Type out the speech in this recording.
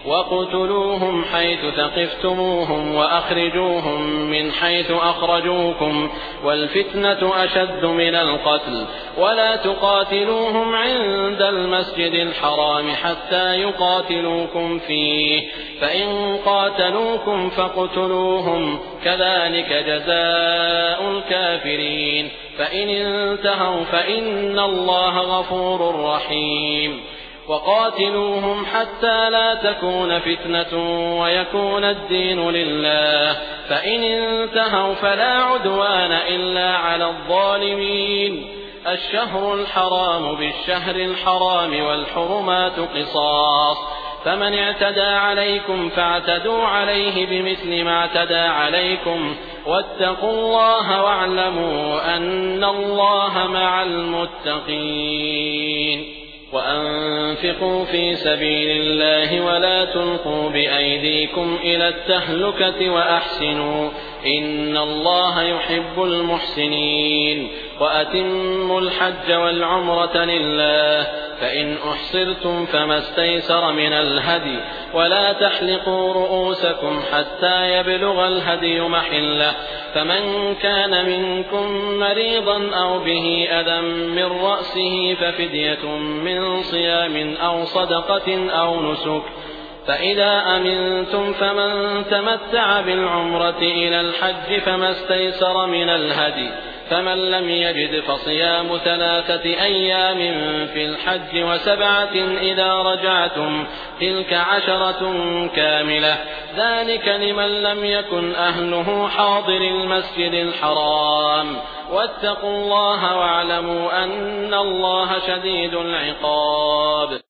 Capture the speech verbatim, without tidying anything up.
وَاقْتُلُوهُمْ حَيْثُ ثَقِفْتُمُوهُمْ وَأَخْرِجُوهُم مِّنْ حَيْثُ أَخْرَجُوكُمْ وَالْفِتْنَةُ أَشَدُّ مِنَ الْقَتْلِ وَلَا تُقَاتِلُوهُمْ عِندَ الْمَسْجِدِ الْحَرَامِ حَتَّىٰ يُقَاتِلُوكُمْ فِيهِ فَإِن قَاتَلُوكُمْ فَاقْتُلُوهُمْ كَذَٰلِكَ جَزَاءُ الْكَافِرِينَ فَإِنِ انتَهَوْا فَإِنَّ اللَّهَ غَفُورٌ رَّحِيمٌ وَقَاتِلُوهُمْ حَتَّىٰ لَا تَكُونَ فِتْنَةٌ وَيَكُونَ الدِّينُ لِلَّهِ فَإِنِ انتَهَوْا فَلَا عُدْوَانَ إِلَّا عَلَى الظَّالِمِينَ الشَّهْرُ الْحَرَامُ بِالشَّهْرِ الْحَرَامِ وَالْحُرُمَاتُ قِصَاصٌ فَمَنِ اعْتَدَىٰ عَلَيْكُمْ فَاعْتَدُوا عَلَيْهِ بِمِثْلِ مَا اعْتَدَىٰ عَلَيْكُمْ وَاتَّقُوا اللَّهَ وَاعْلَمُوا أَنَّ اللَّهَ مَعَ الْمُتَّقِينَ وَأَنفِقُوا فِي سَبِيلِ اللَّهِ وَلَا تُلْقُوا بِأَيْدِيكُمْ إِلَى التَّهْلُكَةِ وَأَحْسِنُوا إِنَّ اللَّهَ يُحِبُّ الْمُحْسِنِينَ وَأَتِمُّوا الْحَجَّ وَالْعُمْرَةَ لِلَّهِ فَإِنْ أُحْصِرْتُمْ فَمَا اسْتَيْسَرَ مِنَ الْهَدْيِ وَلَا تَحْلِقُوا رُءُوسَكُمْ حَتَّىٰ يَبْلُغَ الْهَدْيُ مَحِلَّهُ فَمَن كَانَ مِنكُم مَّرِيضًا أَوْ بِهِ أَذًى مِّن رَّأْسِهِ فَفِدْيَةٌ مِّن صِيَامٍ أَوْ صَدَقَةٍ أَوْ نُسُكٍ فَإِذَا أَمِنتُمْ فَمَن تَمَتَّعَ بِالْعُمْرَةِ إِلَى الْحَجِّ فَمَا اسْتَيْسَرَ مِنَ الْهَدْيِ فَمَن لَّمْ يَجِدْ فَصِيَامُ ثَلَاثَةِ أَيَّامٍ فِي الْحَجِّ وَسَبْعَةٍ إِذَا رَجَعْتُمْ تِلْكَ عَشَرَةٌ كَامِلَةٌ ذَٰلِكَ لِمَن لَّمْ يَكُنْ أَهْلُهُ حَاضِرِي الْمَسْجِدِ الْحَرَامِ وَاتَّقُوا اللَّهَ وَاعْلَمُوا أَنَّ اللَّهَ شَدِيدُ الْعِقَابِ